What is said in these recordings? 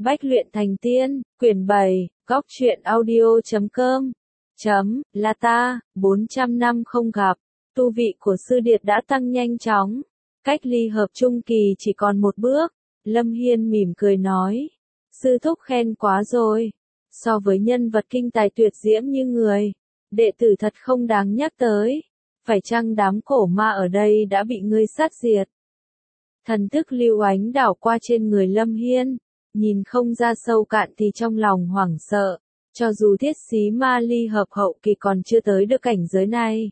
Bách luyện thành tiên, quyển 7, góc truyện audio.com. Là ta, 400 năm không gặp, tu vị của sư điệt đã tăng nhanh chóng. Cách ly hợp trung kỳ chỉ còn một bước. Lâm Hiên mỉm cười nói. Sư thúc khen quá rồi. So với nhân vật kinh tài tuyệt diễm như người, đệ tử thật không đáng nhắc tới. Phải chăng đám cổ ma ở đây đã bị ngươi sát diệt? Thần thức lưu ánh đảo qua trên người Lâm Hiên, nhìn không ra sâu cạn thì trong lòng hoảng sợ, cho dù thiết xí ma ly hợp hậu kỳ còn chưa tới được cảnh giới này.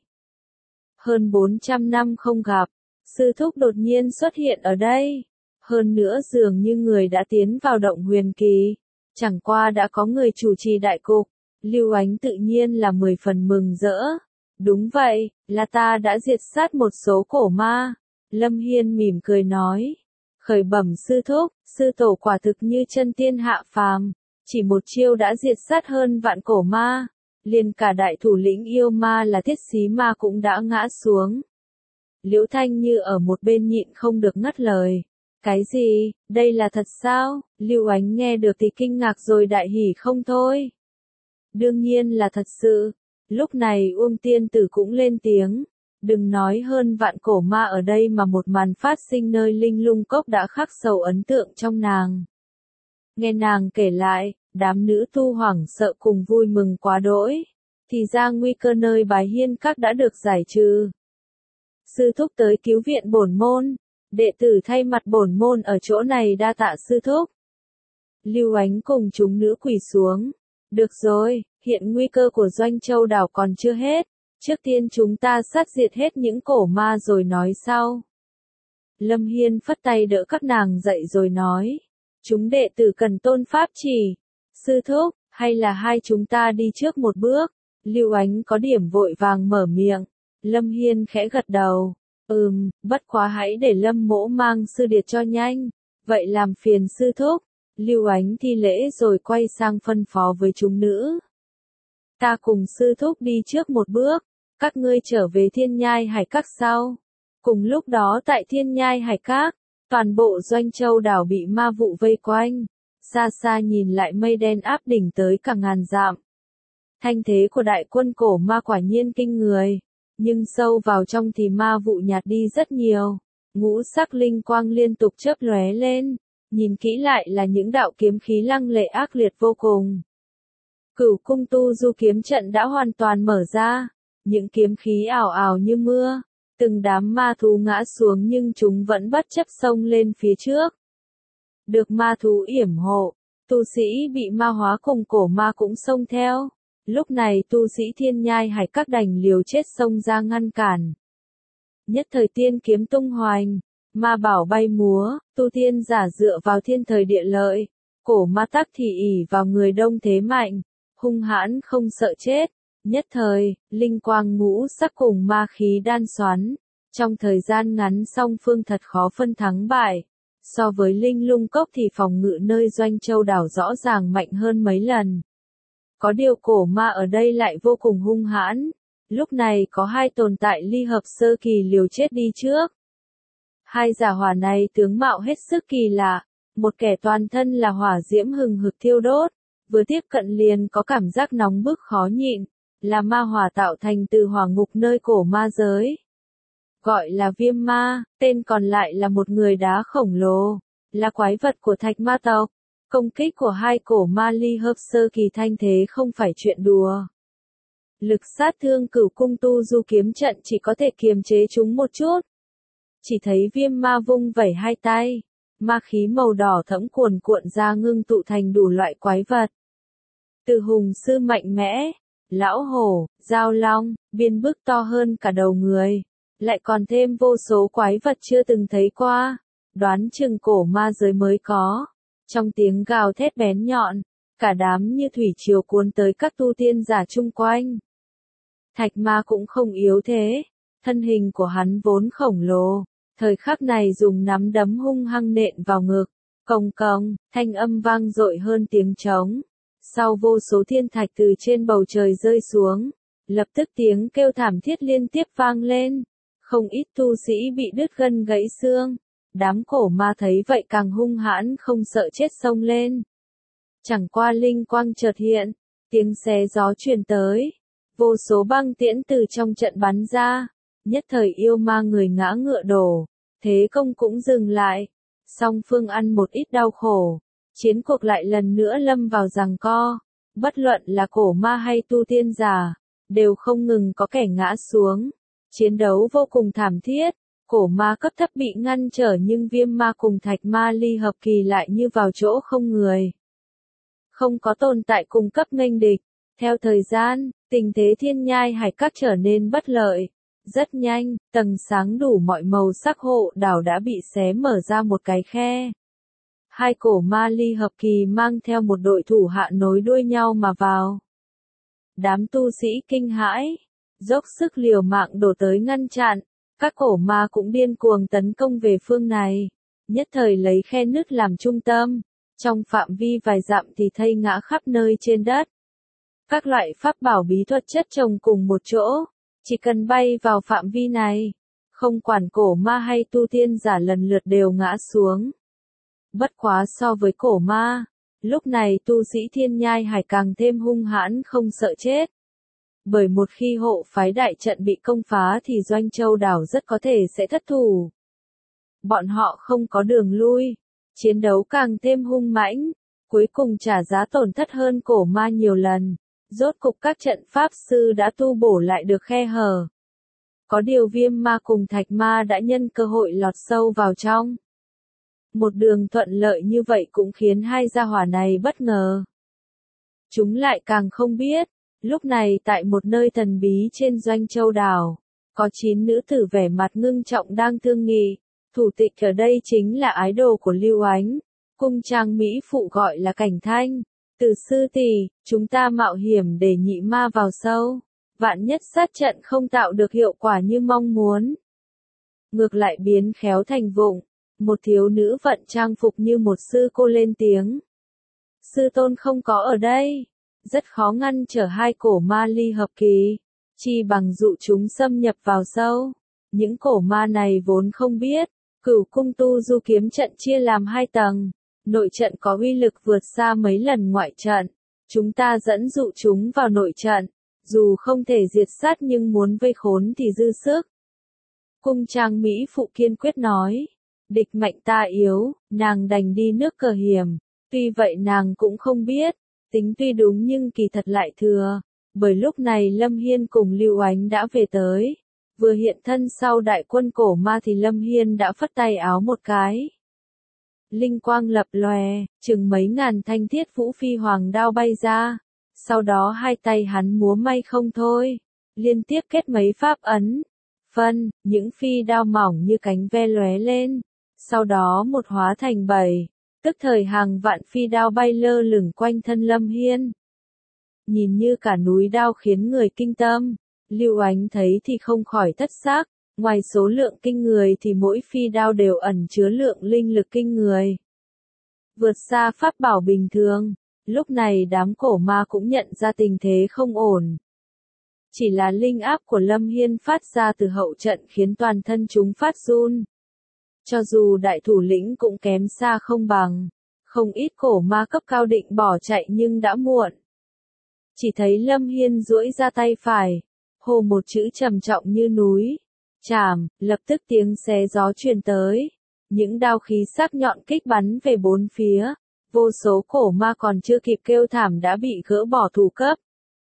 Hơn 400 năm không gặp, sư thúc đột nhiên xuất hiện ở đây, hơn nữa dường như người đã tiến vào động huyền kỳ, chẳng qua đã có người chủ trì đại cục, lưu ánh tự nhiên là 10 phần mừng rỡ. Đúng vậy, là ta đã diệt sát một số cổ ma. Lâm Hiên mỉm cười nói. Khởi bẩm sư thúc, sư tổ quả thực như chân tiên hạ phàm, chỉ một chiêu đã diệt sát hơn vạn cổ ma, liền cả đại thủ lĩnh yêu ma là thiết xí ma cũng đã ngã xuống. Liễu Thanh Như ở một bên nhịn không được ngắt lời. Cái gì, đây là thật sao? Lưu Ánh nghe được thì kinh ngạc rồi đại hỉ không thôi. Đương nhiên là thật sự. Lúc này Uông Tiên Tử cũng lên tiếng. Đừng nói hơn vạn cổ ma ở đây mà một màn phát sinh nơi Linh Lung Cốc đã khắc sâu ấn tượng trong nàng. Nghe nàng kể lại, đám nữ tu hoảng sợ cùng vui mừng quá đỗi. Thì ra nguy cơ nơi Bái Hiên Các đã được giải trừ. Sư thúc tới cứu viện bổn môn. Đệ tử thay mặt bổn môn ở chỗ này đa tạ sư thúc. Lưu Ánh cùng chúng nữ quỳ xuống. Được rồi, hiện nguy cơ của Doanh Châu đảo còn chưa hết. Trước tiên chúng ta sát diệt hết những cổ ma rồi nói sau. Lâm Hiên phất tay đỡ các nàng dậy rồi nói. Chúng đệ tử cần tôn pháp chỉ. Sư thúc, hay là hai chúng ta đi trước một bước. Lưu Ánh có điểm vội vàng mở miệng. Lâm Hiên khẽ gật đầu. Bất quá hãy để Lâm mỗ mang sư điệt cho nhanh. Vậy làm phiền sư thúc. Lưu Ánh thi lễ rồi quay sang phân phó với chúng nữ. Ta cùng sư thúc đi trước một bước. Các ngươi trở về Thiên Nhai Hải Các sau. Cùng lúc đó tại Thiên Nhai Hải Các, toàn bộ Doanh Châu đảo bị ma vụ vây quanh. Xa xa nhìn lại mây đen áp đỉnh tới cả ngàn dặm. Thanh thế của đại quân cổ ma quả nhiên kinh người. Nhưng sâu vào trong thì ma vụ nhạt đi rất nhiều. Ngũ sắc linh quang liên tục chớp lóe lên. Nhìn kỹ lại là những đạo kiếm khí lăng lệ ác liệt vô cùng. Cửu cung tu du kiếm trận đã hoàn toàn mở ra. Những kiếm khí ảo ảo như mưa. Từng đám ma thú ngã xuống nhưng chúng vẫn bất chấp xông lên phía trước. Được ma thú yểm hộ, tu sĩ bị ma hóa cùng cổ ma cũng xông theo. Lúc này tu sĩ Thiên Nhai Hải Các đành liều chết xông ra ngăn cản. Nhất thời tiên kiếm tung hoành, ma bảo bay múa, tu tiên giả dựa vào thiên thời địa lợi. Cổ ma tắc thì ỷ vào người đông thế mạnh, hung hãn không sợ chết. Nhất thời, linh quang ngũ sắc cùng ma khí đan xoắn. Trong thời gian ngắn song phương thật khó phân thắng bại. So với Linh Lung Cốc thì phòng ngự nơi Doanh Châu đảo rõ ràng mạnh hơn mấy lần. Có điều cổ ma ở đây lại vô cùng hung hãn. Lúc này có hai tồn tại ly hợp sơ kỳ liều chết đi trước. Hai giả hỏa này tướng mạo hết sức kỳ lạ. Một kẻ toàn thân là hỏa diễm hừng hực thiêu đốt. Vừa tiếp cận liền có cảm giác nóng bức khó nhịn. Là ma hỏa tạo thành từ hỏa ngục nơi cổ ma giới. Gọi là viêm ma, tên còn lại là một người đá khổng lồ. Là quái vật của thạch ma tộc. Công kích của hai cổ ma ly hợp sơ kỳ thanh thế không phải chuyện đùa. Lực sát thương cửu cung tu du kiếm trận chỉ có thể kiềm chế chúng một chút. Chỉ thấy viêm ma vung vẩy hai tay. Ma khí màu đỏ thẫm cuồn cuộn ra ngưng tụ thành đủ loại quái vật. Từ hùng sư mạnh mẽ, lão hổ, giao long, biên bức to hơn cả đầu người. Lại còn thêm vô số quái vật chưa từng thấy qua. Đoán chừng cổ ma giới mới có. Trong tiếng gào thét bén nhọn, cả đám như thủy triều cuốn tới các tu tiên giả chung quanh. Thạch ma cũng không yếu thế. Thân hình của hắn vốn khổng lồ. Thời khắc này dùng nắm đấm hung hăng nện vào ngực. Cồng cồng, thanh âm vang dội hơn tiếng trống. Sau vô số thiên thạch từ trên bầu trời rơi xuống. Lập tức tiếng kêu thảm thiết liên tiếp vang lên. Không ít tu sĩ bị đứt gân gãy xương. Đám cổ ma thấy vậy càng hung hãn không sợ chết xông lên. Chẳng qua linh quang chợt hiện, tiếng xé gió truyền tới, vô số băng tiễn từ trong trận bắn ra, nhất thời yêu ma người ngã ngựa đổ, thế công cũng dừng lại, song phương ăn một ít đau khổ, chiến cuộc lại lần nữa lâm vào giằng co, bất luận là cổ ma hay tu tiên giả, đều không ngừng có kẻ ngã xuống, chiến đấu vô cùng thảm thiết. Cổ ma cấp thấp bị ngăn trở nhưng viêm ma cùng thạch ma ly hợp kỳ lại như vào chỗ không người. Không có tồn tại cùng cấp nghênh địch. Theo thời gian, tình thế thiên nhai hải các trở nên bất lợi. Rất nhanh, tầng sáng đủ mọi màu sắc hộ đảo đã bị xé mở ra một cái khe. Hai cổ ma ly hợp kỳ mang theo một đội thủ hạ nối đuôi nhau mà vào. Đám tu sĩ kinh hãi, dốc sức liều mạng đổ tới ngăn chặn. Các cổ ma cũng điên cuồng tấn công về phương này, nhất thời lấy khe nứt làm trung tâm, trong phạm vi vài dặm thì thây ngã khắp nơi trên đất. Các loại pháp bảo bí thuật chất chồng cùng một chỗ, chỉ cần bay vào phạm vi này, không quản cổ ma hay tu tiên giả lần lượt đều ngã xuống. Bất quá so với cổ ma, lúc này tu sĩ thiên nhai hải càng thêm hung hãn không sợ chết. Bởi một khi hộ phái đại trận bị công phá thì Doanh Châu đảo rất có thể sẽ thất thủ. Bọn họ không có đường lui, chiến đấu càng thêm hung mãnh, cuối cùng trả giá tổn thất hơn cổ ma nhiều lần, rốt cục các trận pháp sư đã tu bổ lại được khe hở. Có điều viêm ma cùng thạch ma đã nhân cơ hội lọt sâu vào trong. Một đường thuận lợi như vậy cũng khiến hai gia hỏa này bất ngờ. Chúng lại càng không biết. Lúc này tại một nơi thần bí trên Doanh Châu đảo, có 9 nữ tử vẻ mặt ngưng trọng đang thương nghị, thủ tịch ở đây chính là ái đồ của Lưu Ánh, cung trang mỹ phụ gọi là Cảnh Thanh, từ sư tỷ, chúng ta mạo hiểm để nhị ma vào sâu, vạn nhất sát trận không tạo được hiệu quả như mong muốn. Ngược lại biến khéo thành vụng, một thiếu nữ vận trang phục như một sư cô lên tiếng. Sư tôn không có ở đây. Rất khó ngăn trở hai cổ ma ly hợp kỳ, chi bằng dụ chúng xâm nhập vào sâu. Những cổ ma này vốn không biết, Cửu cung tu du kiếm trận chia làm 2 tầng, nội trận có uy lực vượt xa mấy lần ngoại trận. Chúng ta dẫn dụ chúng vào nội trận, dù không thể diệt sát nhưng muốn vây khốn thì dư sức. Cung trang Mỹ phụ kiên quyết nói, địch mạnh ta yếu, nàng đành đi nước cờ hiểm, tuy vậy nàng cũng không biết. Tính tuy đúng nhưng kỳ thật lại thừa, bởi lúc này Lâm Hiên cùng Lưu Ánh đã về tới, vừa hiện thân sau đại quân cổ ma thì Lâm Hiên đã phất tay áo một cái. Linh quang lập lòe, chừng mấy ngàn thanh thiết vũ phi hoàng đao bay ra, sau đó hai tay hắn múa may không thôi, liên tiếp kết mấy pháp ấn, phân, những phi đao mỏng như cánh ve lóe lên, sau đó một hóa thành 7. Tức thời hàng vạn phi đao bay lơ lửng quanh thân Lâm Hiên. Nhìn như cả núi đao khiến người kinh tâm, Lưu Ánh thấy thì không khỏi thất xác, ngoài số lượng kinh người thì mỗi phi đao đều ẩn chứa lượng linh lực kinh người. Vượt xa pháp bảo bình thường, lúc này đám cổ ma cũng nhận ra tình thế không ổn. Chỉ là linh áp của Lâm Hiên phát ra từ hậu trận khiến toàn thân chúng phát run. Cho dù đại thủ lĩnh cũng kém xa không bằng, không ít cổ ma cấp cao định bỏ chạy nhưng đã muộn. Chỉ thấy Lâm Hiên duỗi ra tay phải, hô một chữ trầm trọng như núi, chảm, lập tức tiếng xé gió truyền tới, những đao khí sắc nhọn kích bắn về bốn phía, vô số cổ ma còn chưa kịp kêu thảm đã bị gỡ bỏ thủ cấp.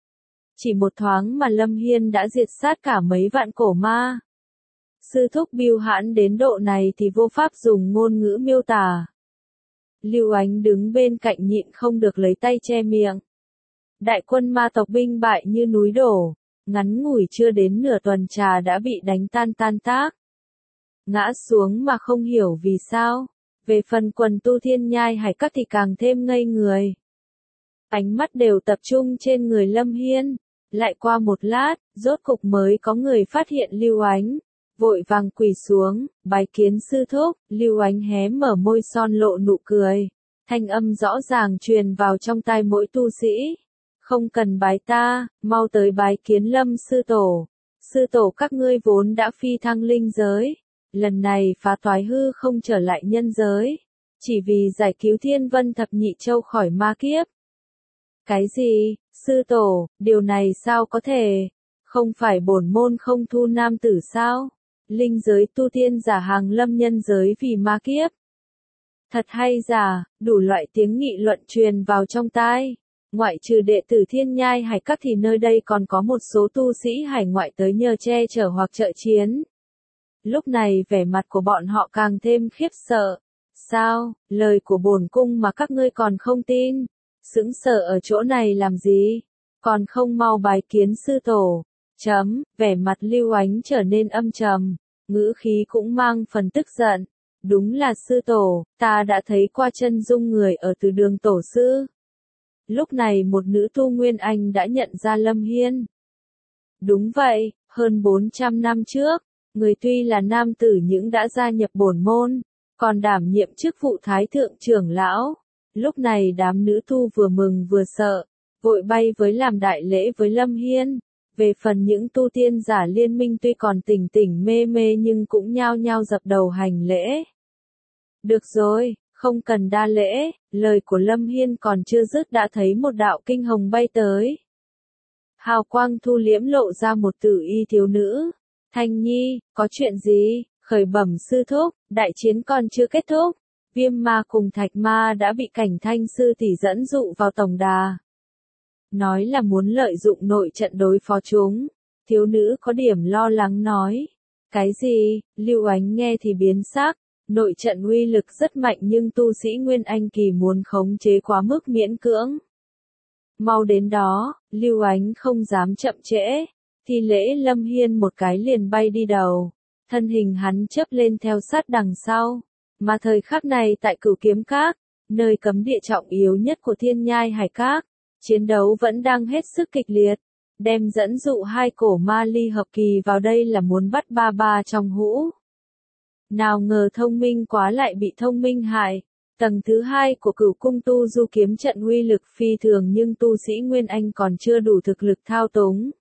Chỉ một thoáng mà Lâm Hiên đã diệt sát cả mấy vạn cổ ma. Sư thúc bưu hãn đến độ này thì vô pháp dùng ngôn ngữ miêu tả. Lưu Ánh đứng bên cạnh nhịn không được lấy tay che miệng. Đại quân ma tộc binh bại như núi đổ, ngắn ngủi chưa đến nửa tuần trà đã bị đánh tan tác. Ngã xuống mà không hiểu vì sao, về phần quần tu thiên nhai hải các thì càng thêm ngây người. Ánh mắt đều tập trung trên người Lâm Hiên, lại qua một lát, rốt cục mới có người phát hiện Lưu Ánh. Vội vàng quỳ xuống, bái kiến sư thúc, Lưu Ánh hé mở môi son lộ nụ cười. Thanh âm rõ ràng truyền vào trong tai mỗi tu sĩ. Không cần bái ta, mau tới bái kiến Lâm sư tổ. Sư tổ các ngươi vốn đã phi thăng linh giới. Lần này phá toái hư không trở lại nhân giới. chỉ vì giải cứu Thiên Vân Thập Nhị Châu khỏi ma kiếp. Cái gì, sư tổ, điều này sao có thể? Không phải bổn môn không thu nam tử sao? Linh giới tu tiên giả hàng lâm nhân giới vì ma kiếp. Thật hay giả, đủ loại tiếng nghị luận truyền vào trong tai. Ngoại trừ đệ tử Thiên Nhai Hải Các thì nơi đây còn có một số tu sĩ hải ngoại tới nhờ che chở hoặc trợ chiến. Lúc này vẻ mặt của bọn họ càng thêm khiếp sợ. Sao, lời của bổn cung mà các ngươi còn không tin? Sững sờ ở chỗ này làm gì? Còn không mau bái kiến sư tổ. Vẻ mặt Lưu Ánh trở nên âm trầm, ngữ khí cũng mang phần tức giận. Đúng là sư tổ, ta đã thấy qua chân dung người ở từ đường tổ sư. Lúc này một nữ tu Nguyên Anh đã nhận ra Lâm Hiên. Đúng vậy, hơn 400 năm trước, người tuy là nam tử nhưng đã gia nhập bổn môn, còn đảm nhiệm chức vụ thái thượng trưởng lão. Lúc này đám nữ tu vừa mừng vừa sợ, vội bay với làm đại lễ với Lâm Hiên. Về phần những tu tiên giả liên minh tuy còn tỉnh tỉnh mê mê nhưng cũng nhao nhao dập đầu hành lễ. Được rồi, không cần đa lễ, lời của Lâm Hiên còn chưa dứt đã thấy một đạo kinh hồng bay tới. Hào quang thu liễm lộ ra một tử y thiếu nữ. Thanh Nhi, có chuyện gì? Khởi bẩm sư thúc, đại chiến còn chưa kết thúc. Viêm ma cùng thạch ma đã bị Cảnh Thanh sư tỷ dẫn dụ vào tổng đà. Nói là muốn lợi dụng nội trận đối phó chúng. Thiếu nữ có điểm lo lắng nói. Cái gì? Lưu Ánh nghe thì biến sắc. Nội trận uy lực rất mạnh nhưng tu sĩ Nguyên Anh kỳ muốn khống chế quá mức miễn cưỡng. Mau đến đó, Lưu Ánh không dám chậm trễ. Thi lễ Lâm Hiên một cái liền bay đi đầu. Thân hình hắn chớp lên theo sát đằng sau. Mà thời khắc này tại Cửu Kiếm Các, nơi cấm địa trọng yếu nhất của Thiên Nhai Hải Các, chiến đấu vẫn đang hết sức kịch liệt. Đem dẫn dụ hai cổ ma ly hợp kỳ vào đây là muốn bắt ba ba trong hũ. Nào ngờ thông minh quá lại bị thông minh hại. Tầng thứ hai của Cửu Cung Tu Du kiếm trận uy lực phi thường nhưng tu sĩ Nguyên Anh còn chưa đủ thực lực thao túng.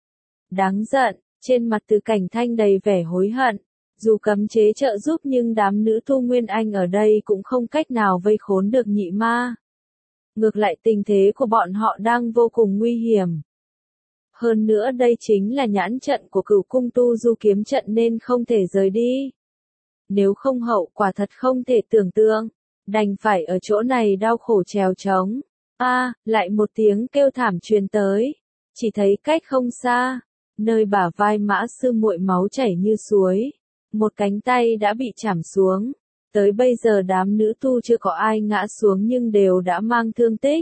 Đáng giận, trên mặt Từ Cảnh Thanh đầy vẻ hối hận. Dù cấm chế trợ giúp nhưng đám nữ tu Nguyên Anh ở đây cũng không cách nào vây khốn được nhị ma. Ngược lại tình thế của bọn họ đang vô cùng nguy hiểm. Hơn nữa đây chính là nhãn trận của Cửu Cung Tu Du kiếm trận nên không thể rời đi. Nếu không hậu quả thật không thể tưởng tượng, đành phải ở chỗ này đau khổ trèo trống. Lại một tiếng kêu thảm truyền tới, chỉ thấy cách không xa, nơi bả vai Mã sư muội máu chảy như suối, một cánh tay đã bị chảm xuống. Tới bây giờ đám nữ tu chưa có ai ngã xuống nhưng đều đã mang thương tích.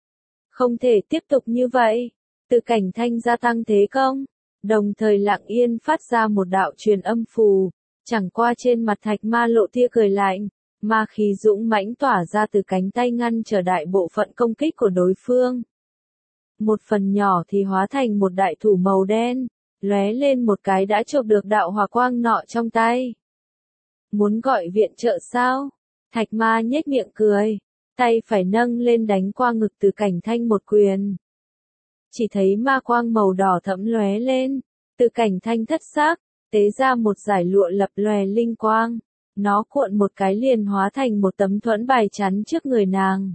Không thể tiếp tục như vậy. Từ Cảnh Thanh gia tăng thế công, đồng thời lặng yên phát ra một đạo truyền âm phù. Chẳng qua trên mặt thạch ma lộ tia cười lạnh, ma khí dũng mãnh tỏa ra từ cánh tay ngăn trở đại bộ phận công kích của đối phương. Một phần nhỏ thì hóa thành một đại thủ màu đen, lóe lên một cái đã chộp được đạo hỏa quang nọ trong tay. Muốn gọi viện trợ sao? Thạch ma nhếch miệng cười, tay phải nâng lên đánh qua ngực Từ Cảnh Thanh một quyền. Chỉ thấy ma quang màu đỏ thẫm lóe lên, Từ Cảnh Thanh thất sắc, tế ra một dải lụa lập lòe linh quang, nó cuộn một cái liền hóa thành một tấm thuẫn bài chắn trước người nàng.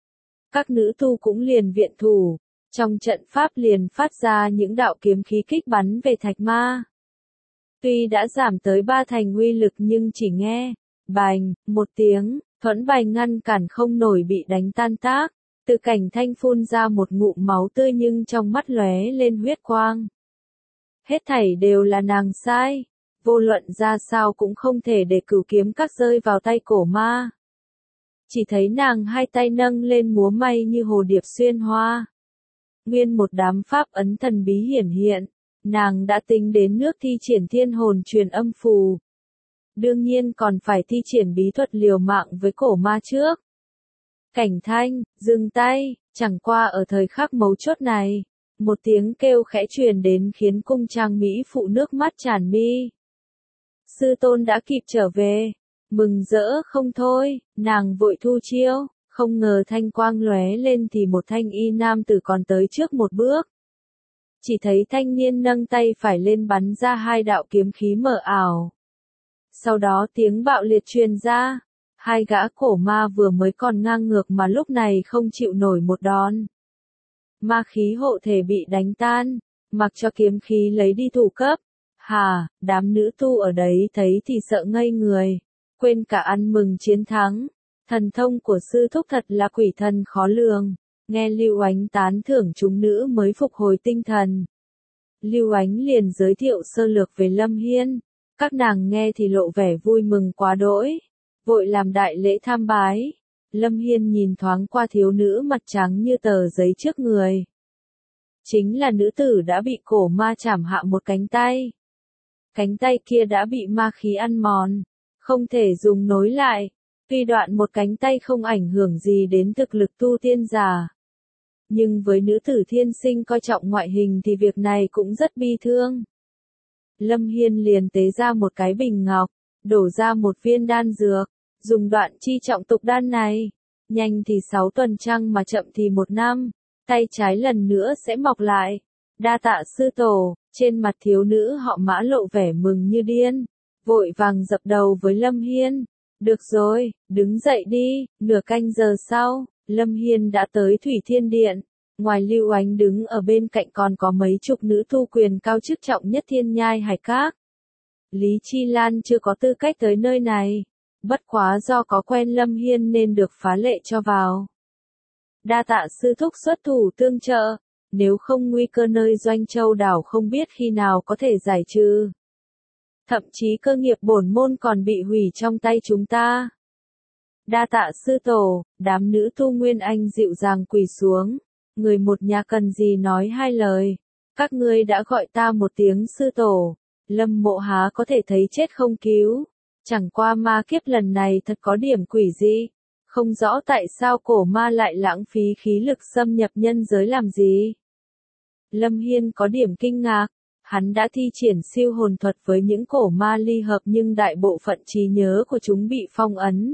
Các nữ tu cũng liền viện thủ, trong trận pháp liền phát ra những đạo kiếm khí kích bắn về thạch ma. Tuy đã giảm tới 3 thành uy lực nhưng chỉ nghe, bành, một tiếng, thuẫn bài ngăn cản không nổi bị đánh tan tác. Từ Cảnh Thanh phun ra một ngụm máu tươi nhưng trong mắt lóe lên huyết quang. Hết thảy đều là nàng sai, vô luận ra sao cũng không thể để Cửu Kiếm Các rơi vào tay cổ ma. Chỉ thấy nàng hai tay nâng lên múa may như hồ điệp xuyên hoa. Nguyên một đám pháp ấn thần bí hiển hiện, nàng đã tính đến nước thi triển thiên hồn truyền âm phù. Đương nhiên còn phải thi triển bí thuật liều mạng với cổ ma trước. Cảnh Thanh, dừng tay, chẳng qua ở thời khắc mấu chốt này, một tiếng kêu khẽ truyền đến khiến cung trang mỹ phụ nước mắt tràn mi. Sư tôn đã kịp trở về, mừng rỡ không thôi, nàng vội thu chiêu, không ngờ thanh quang lóe lên thì một thanh y nam tử còn tới trước một bước. Chỉ thấy thanh niên nâng tay phải lên bắn ra hai đạo kiếm khí mờ ảo. Sau đó tiếng bạo liệt truyền ra, Hai gã cổ ma vừa mới còn ngang ngược mà lúc này không chịu nổi một đòn. Ma khí hộ thể bị đánh tan, mặc cho kiếm khí lấy đi thủ cấp. Hà, đám nữ tu ở đấy thấy thì sợ ngây người, quên cả ăn mừng chiến thắng. Thần thông của sư thúc thật là quỷ thần khó lường. Nghe Lưu Ánh tán thưởng chúng nữ mới phục hồi tinh thần. Lưu Ánh liền giới thiệu sơ lược về Lâm Hiên. Các nàng nghe thì lộ vẻ vui mừng quá đỗi, vội làm đại lễ tham bái. Lâm Hiên nhìn thoáng qua thiếu nữ mặt trắng như tờ giấy trước người. Chính là nữ tử đã bị cổ ma chảm hạ một cánh tay. Cánh tay kia đã bị ma khí ăn mòn, không thể dùng nối lại. Tuy đoạn một cánh tay không ảnh hưởng gì đến thực lực tu tiên giả, nhưng với nữ tử thiên sinh coi trọng ngoại hình thì việc này cũng rất bi thương. Lâm Hiên liền tế ra một cái bình ngọc, đổ ra một viên đan dược, dùng đoạn chi trọng tục đan này. Nhanh thì 6 tuần trăng mà chậm thì 1 năm, tay trái lần nữa sẽ mọc lại. Đa tạ sư tổ. Trên mặt thiếu nữ họ Mã lộ vẻ mừng như điên, vội vàng dập đầu với Lâm Hiên. Được rồi, đứng dậy đi. Nửa canh giờ sau, Lâm Hiên đã tới Thủy Thiên Điện. Ngoài Lưu Ánh đứng ở bên cạnh còn có mấy chục nữ tu quyền cao chức trọng nhất Thiên Nhai Hải Các. Lý Chi Lan chưa có tư cách tới nơi này, bất quá do có quen Lâm Hiên nên được phá lệ cho vào. Đa tạ sư thúc xuất thủ tương trợ, nếu không nguy cơ nơi Doanh Châu đảo không biết khi nào có thể giải trừ. Thậm chí cơ nghiệp bổn môn còn bị hủy trong tay chúng ta. Đa tạ sư tổ. Đám nữ tu Nguyên Anh dịu dàng quỳ xuống. Người một nhà cần gì nói hai lời. Các ngươi đã gọi ta một tiếng sư tổ. Lâm Mộ há có thể thấy chết không cứu. Chẳng qua ma kiếp lần này thật có điểm quỷ dị. Không rõ tại sao cổ ma lại lãng phí khí lực xâm nhập nhân giới làm gì. Lâm Hiên có điểm kinh ngạc. Hắn đã thi triển siêu hồn thuật với những cổ ma ly hợp nhưng đại bộ phận trí nhớ của chúng bị phong ấn.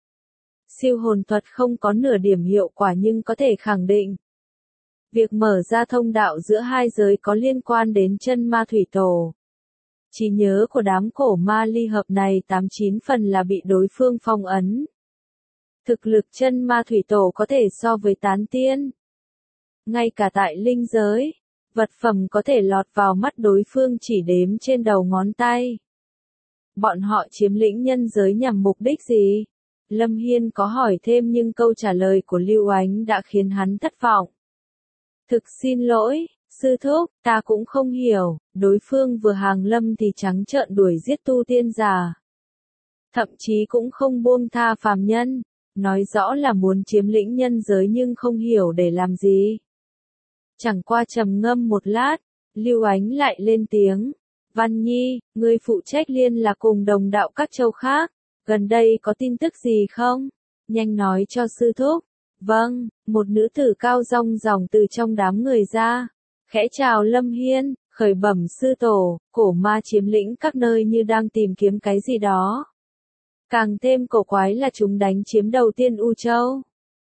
Siêu hồn thuật không có nửa điểm hiệu quả nhưng có thể khẳng định. Việc mở ra thông đạo giữa hai giới có liên quan đến chân ma thủy tổ. Trí nhớ của đám cổ ma ly hợp này 89 phần là bị đối phương phong ấn. Thực lực chân ma thủy tổ có thể so với tán tiên. Ngay cả tại linh giới, vật phẩm có thể lọt vào mắt đối phương chỉ đếm trên đầu ngón tay. Bọn họ chiếm lĩnh nhân giới nhằm mục đích gì? Lâm Hiên có hỏi thêm nhưng câu trả lời của Lưu Ánh đã khiến hắn thất vọng. Thực xin lỗi, sư thúc, ta cũng không hiểu, đối phương vừa hàng lâm thì trắng trợn đuổi giết tu tiên giả. Thậm chí cũng không buông tha phàm nhân, nói rõ là muốn chiếm lĩnh nhân giới nhưng không hiểu để làm gì. Chẳng qua trầm ngâm một lát, Lưu Ánh lại lên tiếng. Văn Nhi, ngươi phụ trách liên lạc cùng đồng đạo các châu khác, gần đây có tin tức gì không? Nhanh nói cho sư thúc. Vâng, một nữ tử cao rong ròng từ trong đám người ra, khẽ chào Lâm Hiên, khởi bẩm sư tổ, cổ ma chiếm lĩnh các nơi như đang tìm kiếm cái gì đó. Càng thêm cổ quái là chúng đánh chiếm đầu tiên U Châu.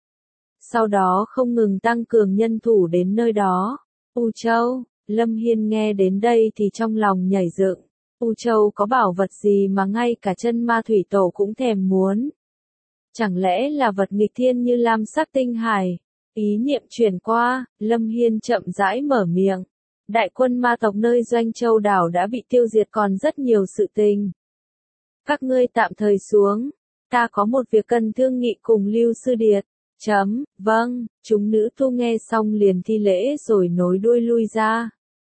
Sau đó không ngừng tăng cường nhân thủ đến nơi đó. U Châu, Lâm Hiên nghe đến đây thì trong lòng nhảy dựng. U Châu có bảo vật gì mà ngay cả chân ma thủy tổ cũng thèm muốn. Chẳng lẽ là vật nghịch thiên như lam sắc tinh hải? Ý niệm chuyển qua, Lâm Hiên chậm rãi mở miệng. Đại quân ma tộc nơi Doanh Châu đảo đã bị tiêu diệt còn rất nhiều sự tình. Các ngươi tạm thời xuống. Ta có một việc cần thương nghị cùng Lưu Sư Điệt. Vâng, chúng nữ tu nghe xong liền thi lễ rồi nối đuôi lui ra.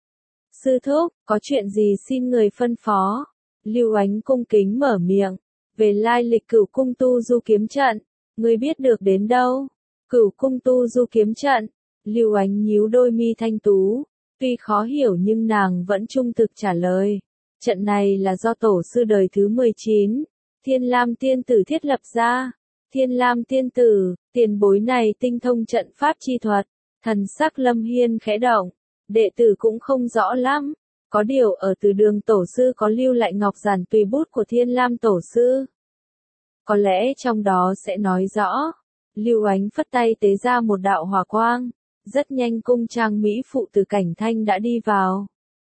Sư thúc, có chuyện gì xin người phân phó? Lưu Ánh cung kính mở miệng. Về lai lịch Cửu Cung Tu Du Kiếm Trận, ngươi biết được đến đâu? Cửu Cung Tu Du Kiếm Trận. Lưu Ánh nhíu đôi mi thanh tú, tuy khó hiểu nhưng nàng vẫn trung thực trả lời. Trận này là do tổ sư đời thứ 19, Thiên Lam Tiên Tử thiết lập ra. Thiên Lam Tiên Tử, tiền bối này tinh thông trận pháp chi thuật. Thần sắc Lâm Hiên khẽ động, đệ tử cũng không rõ lắm. Có điều ở từ đường tổ sư có lưu lại ngọc giản tùy bút của Thiên Lam tổ sư. Có lẽ trong đó sẽ nói rõ. Lưu Ánh phất tay tế ra một đạo hỏa quang. Rất nhanh cung trang mỹ phụ từ cảnh thanh đã đi vào.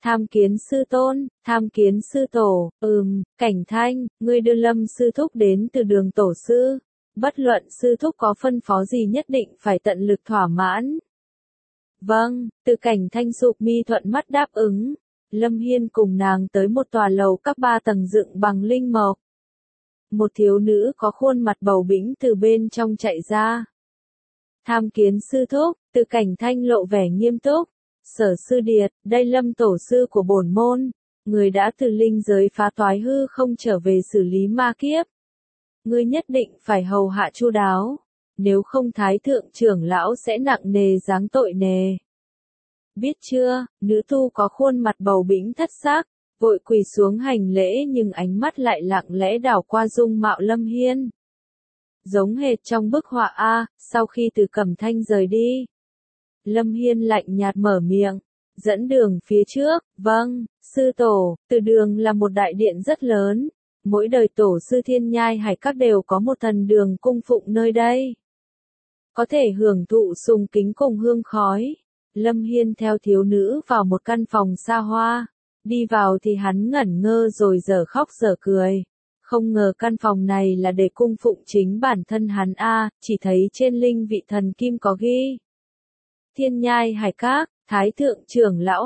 Tham kiến sư tôn, tham kiến sư tổ, Cảnh Thanh, ngươi đưa Lâm sư thúc đến từ đường tổ sư. Bất luận sư thúc có phân phó gì nhất định phải tận lực thỏa mãn. Vâng, Từ Cảnh Thanh sụp mi thuận mắt đáp ứng. Lâm Hiên cùng nàng tới một tòa lầu các 3 tầng dựng bằng linh mộc. Một thiếu nữ có khuôn mặt bầu bĩnh từ bên trong chạy ra. Tham kiến sư thúc, Từ Cảnh Thanh lộ vẻ nghiêm túc. Sở Sư Điệt, đây Lâm tổ sư của bổn môn, người đã từ linh giới phá toái hư không trở về xử lý ma kiếp. Ngươi nhất định phải hầu hạ chu đáo, nếu không thái thượng trưởng lão sẽ nặng nề giáng tội nề. Biết chưa, nữ tu có khuôn mặt bầu bĩnh thất xác, vội quỳ xuống hành lễ nhưng ánh mắt lại lặng lẽ đảo qua dung mạo Lâm Hiên. Giống hệt trong bức họa A, sau khi Từ Cẩm Thanh rời đi. Lâm Hiên lạnh nhạt mở miệng, dẫn đường phía trước, vâng, sư tổ, Từ đường là một đại điện rất lớn, mỗi đời tổ sư Thiên Nhai Hải Các đều có một thần đường cung phụng nơi đây. Có thể hưởng thụ sùng kính cùng hương khói. Lâm Hiên theo thiếu nữ vào một căn phòng xa hoa, đi vào thì hắn ngẩn ngơ rồi dở khóc dở cười. Không ngờ căn phòng này là để cung phụng chính bản thân hắn A, chỉ thấy trên linh vị thần kim có ghi. Thiên Nhai Hải Các, Thái Thượng Trưởng Lão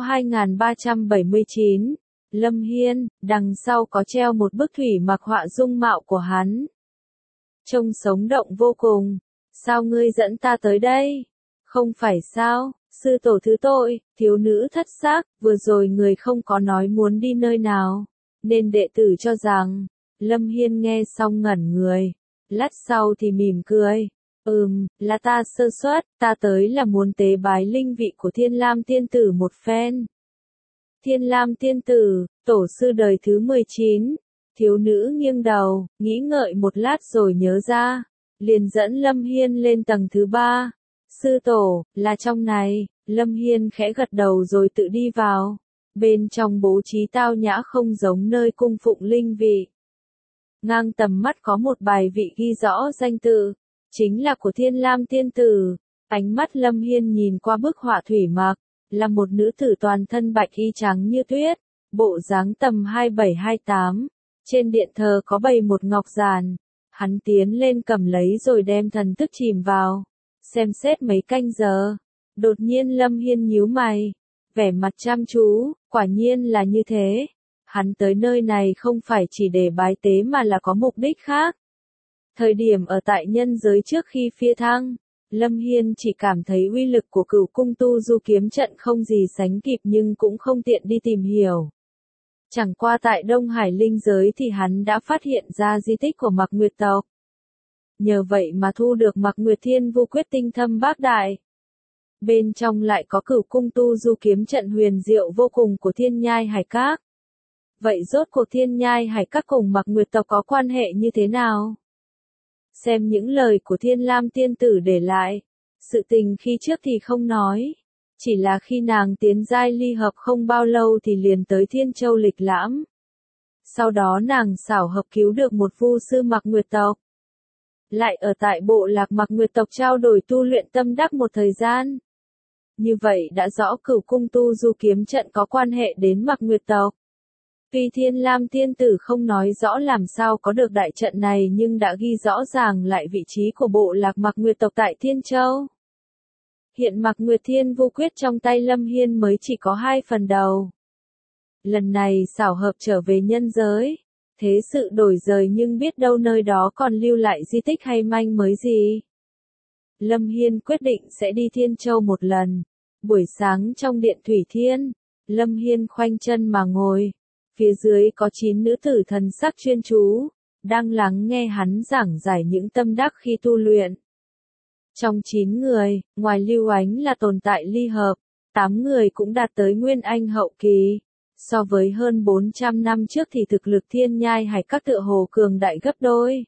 2379, Lâm Hiên, đằng sau có treo một bức thủy mặc họa dung mạo của hắn. Trông sống động vô cùng, sao ngươi dẫn ta tới đây? Không phải sao, sư tổ thứ tội, thiếu nữ thất xác, vừa rồi người không có nói muốn đi nơi nào, nên đệ tử cho rằng, Lâm Hiên nghe xong ngẩn người, lát sau thì mỉm cười. Là ta sơ suất, ta tới là muốn tế bái linh vị của Thiên Lam Tiên Tử một phen. Thiên Lam Tiên Tử, tổ sư đời thứ 19, thiếu nữ nghiêng đầu, nghĩ ngợi một lát rồi nhớ ra, liền dẫn Lâm Hiên lên tầng thứ 3. Sư tổ, là trong này, Lâm Hiên khẽ gật đầu rồi tự đi vào. Bên trong bố trí tao nhã không giống nơi cung phụng linh vị. Ngang tầm mắt có một bài vị ghi rõ danh tự, chính là của Thiên Lam Tiên Tử. Ánh mắt Lâm Hiên nhìn qua bức họa thủy mặc, là một nữ tử toàn thân bạch y trắng như tuyết, bộ dáng tầm 27-28. Trên điện thờ có bày một ngọc giàn. Hắn tiến lên cầm lấy rồi đem thần thức chìm vào, xem xét mấy canh giờ. Đột nhiên Lâm Hiên nhíu mày, vẻ mặt chăm chú, quả nhiên là như thế. Hắn tới nơi này không phải chỉ để bái tế mà là có mục đích khác. Thời điểm ở tại nhân giới trước khi phi thăng, Lâm Hiên chỉ cảm thấy uy lực của Cửu Cung Tu Du kiếm trận không gì sánh kịp nhưng cũng không tiện đi tìm hiểu. Chẳng qua tại Đông Hải linh giới thì hắn đã phát hiện ra di tích của Mạc Nguyệt tộc. Nhờ vậy mà thu được Mạc Nguyệt Thiên Vu Quyết tinh thâm bác đại. Bên trong lại có Cửu Cung Tu Du kiếm trận huyền diệu vô cùng của Thiên Nhai Hải Các. Vậy rốt cuộc Thiên Nhai Hải Các cùng Mạc Nguyệt tộc có quan hệ như thế nào? Xem những lời của Thiên Lam Tiên Tử để lại, sự tình khi trước thì không nói, chỉ là khi nàng tiến giai ly hợp không bao lâu thì liền tới Thiên Châu lịch lãm. Sau đó nàng xảo hợp cứu được một vu sư Mạc Nguyệt tộc. Lại ở tại bộ lạc Mạc Nguyệt tộc trao đổi tu luyện tâm đắc một thời gian. Như vậy đã rõ Cửu Cung Tu Du kiếm trận có quan hệ đến Mạc Nguyệt tộc. Tuy Thiên Lam Tiên Tử không nói rõ làm sao có được đại trận này nhưng đã ghi rõ ràng lại vị trí của bộ lạc Mạc Nguyệt tộc tại Thiên Châu. Hiện Mạc Nguyệt Thiên Vu Quyết trong tay Lâm Hiên mới chỉ có 2 phần đầu. Lần này xảo hợp trở về nhân giới, thế sự đổi rời nhưng biết đâu nơi đó còn lưu lại di tích hay manh mới gì. Lâm Hiên quyết định sẽ đi Thiên Châu một lần. Buổi sáng trong điện Thủy Thiên, Lâm Hiên khoanh chân mà ngồi. Phía dưới có 9 nữ tử thần sắc chuyên chú, đang lắng nghe hắn giảng giải những tâm đắc khi tu luyện. Trong 9 người, ngoài Lưu Ánh là tồn tại ly hợp, 8 người cũng đạt tới Nguyên Anh hậu kỳ. So với hơn 400 năm trước thì thực lực Thiên Nhai Hải Các tựa hồ cường đại gấp đôi.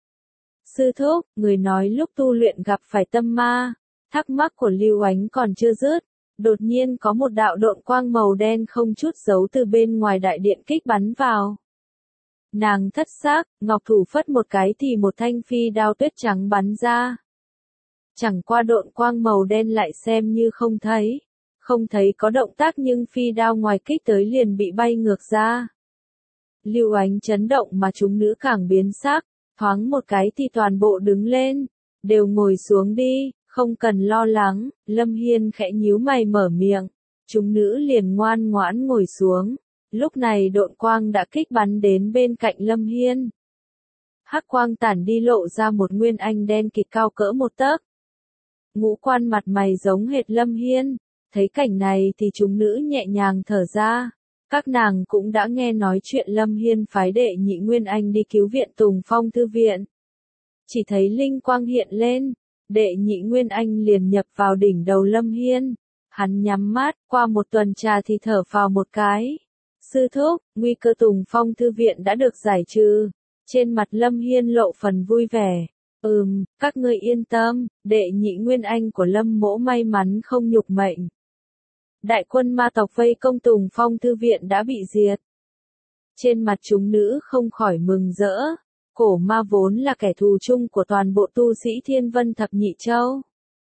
Sư thúc, người nói lúc tu luyện gặp phải tâm ma, thắc mắc của Lưu Ánh còn chưa dứt. Đột nhiên có một đạo độn quang màu đen không chút giấu từ bên ngoài đại điện kích bắn vào. Nàng thất xác, ngọc thủ phất một cái thì một thanh phi đao tuyết trắng bắn ra. Chẳng qua độn quang màu đen lại xem như không thấy. không thấy có động tác nhưng phi đao ngoài kích tới liền bị bay ngược ra. Lưu Ánh chấn động mà chúng nữ càng biến sắc, thoáng một cái thì toàn bộ đứng lên, đều ngồi xuống đi, không cần lo lắng, Lâm Hiên khẽ nhíu mày mở miệng, chúng nữ liền ngoan ngoãn ngồi xuống, lúc này độn quang đã kích bắn đến bên cạnh Lâm Hiên. Hắc quang tản đi lộ ra một nguyên anh đen kịt cao cỡ một tấc. Ngũ quan mặt mày giống hệt Lâm Hiên, thấy cảnh này thì chúng nữ nhẹ nhàng thở ra. Các nàng cũng đã nghe nói chuyện Lâm Hiên phái đệ nhị nguyên anh đi cứu viện Tùng Phong thư viện. Chỉ thấy linh quang hiện lên, đệ nhị nguyên anh liền nhập vào đỉnh đầu Lâm Hiên. Hắn nhắm mắt, qua một tuần trà thì thở phào một cái. Sư thúc, nguy cơ Tùng Phong thư viện đã được giải trừ. Trên mặt Lâm Hiên lộ phần vui vẻ. Các ngươi yên tâm, đệ nhị nguyên anh của Lâm mỗ may mắn không nhục mệnh. Đại quân ma tộc vây công Tùng Phong thư viện đã bị diệt. Trên mặt chúng nữ không khỏi mừng rỡ. Cổ ma vốn là kẻ thù chung của toàn bộ tu sĩ Thiên Vân Thập Nhị Châu.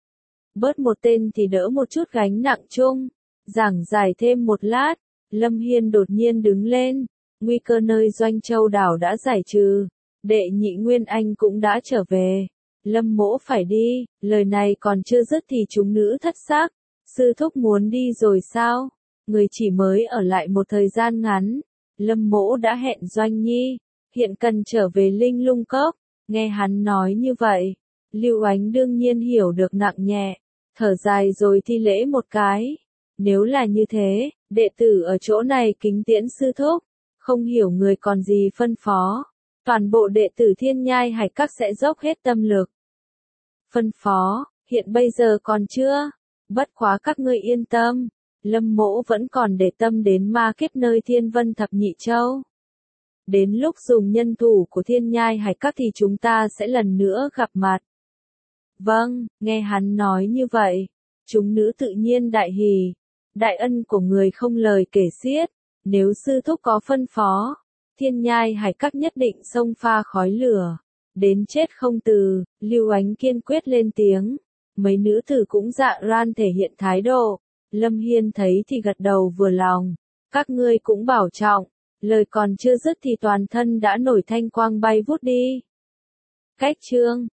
Bớt một tên thì đỡ một chút gánh nặng chung. Giảng giải thêm một lát, Lâm Hiên đột nhiên đứng lên. Nguy cơ nơi Doanh Châu đảo đã giải trừ. Đệ nhị nguyên anh cũng đã trở về. Lâm mỗ phải đi, lời này còn chưa dứt thì chúng nữ thất xác. Sư thúc muốn đi rồi sao? Người chỉ mới ở lại một thời gian ngắn. Lâm mỗ đã hẹn Doanh Nhi, hiện cần trở về Linh Lung Cốc. Nghe hắn nói như vậy, Lưu Ánh đương nhiên hiểu được nặng nhẹ, thở dài rồi thi lễ một cái. Nếu là như thế, đệ tử ở chỗ này kính tiễn sư thúc, không hiểu người còn gì phân phó. Toàn bộ đệ tử Thiên Nhai Hải Các sẽ dốc hết tâm lực. Phân phó, hiện bây giờ còn chưa. Bất quá các ngươi yên tâm, Lâm mỗ vẫn còn để tâm đến ma kiếp nơi Thiên Vân Thập Nhị Châu. Đến lúc dùng nhân thủ của Thiên Nhai Hải Các thì chúng ta sẽ lần nữa gặp mặt. Vâng, nghe hắn nói như vậy, chúng nữ tự nhiên đại hỉ. Đại ân của người không lời kể xiết, nếu sư thúc có phân phó, Thiên Nhai Hải Các nhất định xông pha khói lửa, đến chết không từ. Lưu Ánh kiên quyết lên tiếng. Mấy nữ tử cũng dạ ran thể hiện thái độ. Lâm Hiên thấy thì gật đầu vừa lòng. Các ngươi cũng bảo trọng. Lời còn chưa dứt thì toàn thân đã nổi thanh quang bay vút đi. Cách chương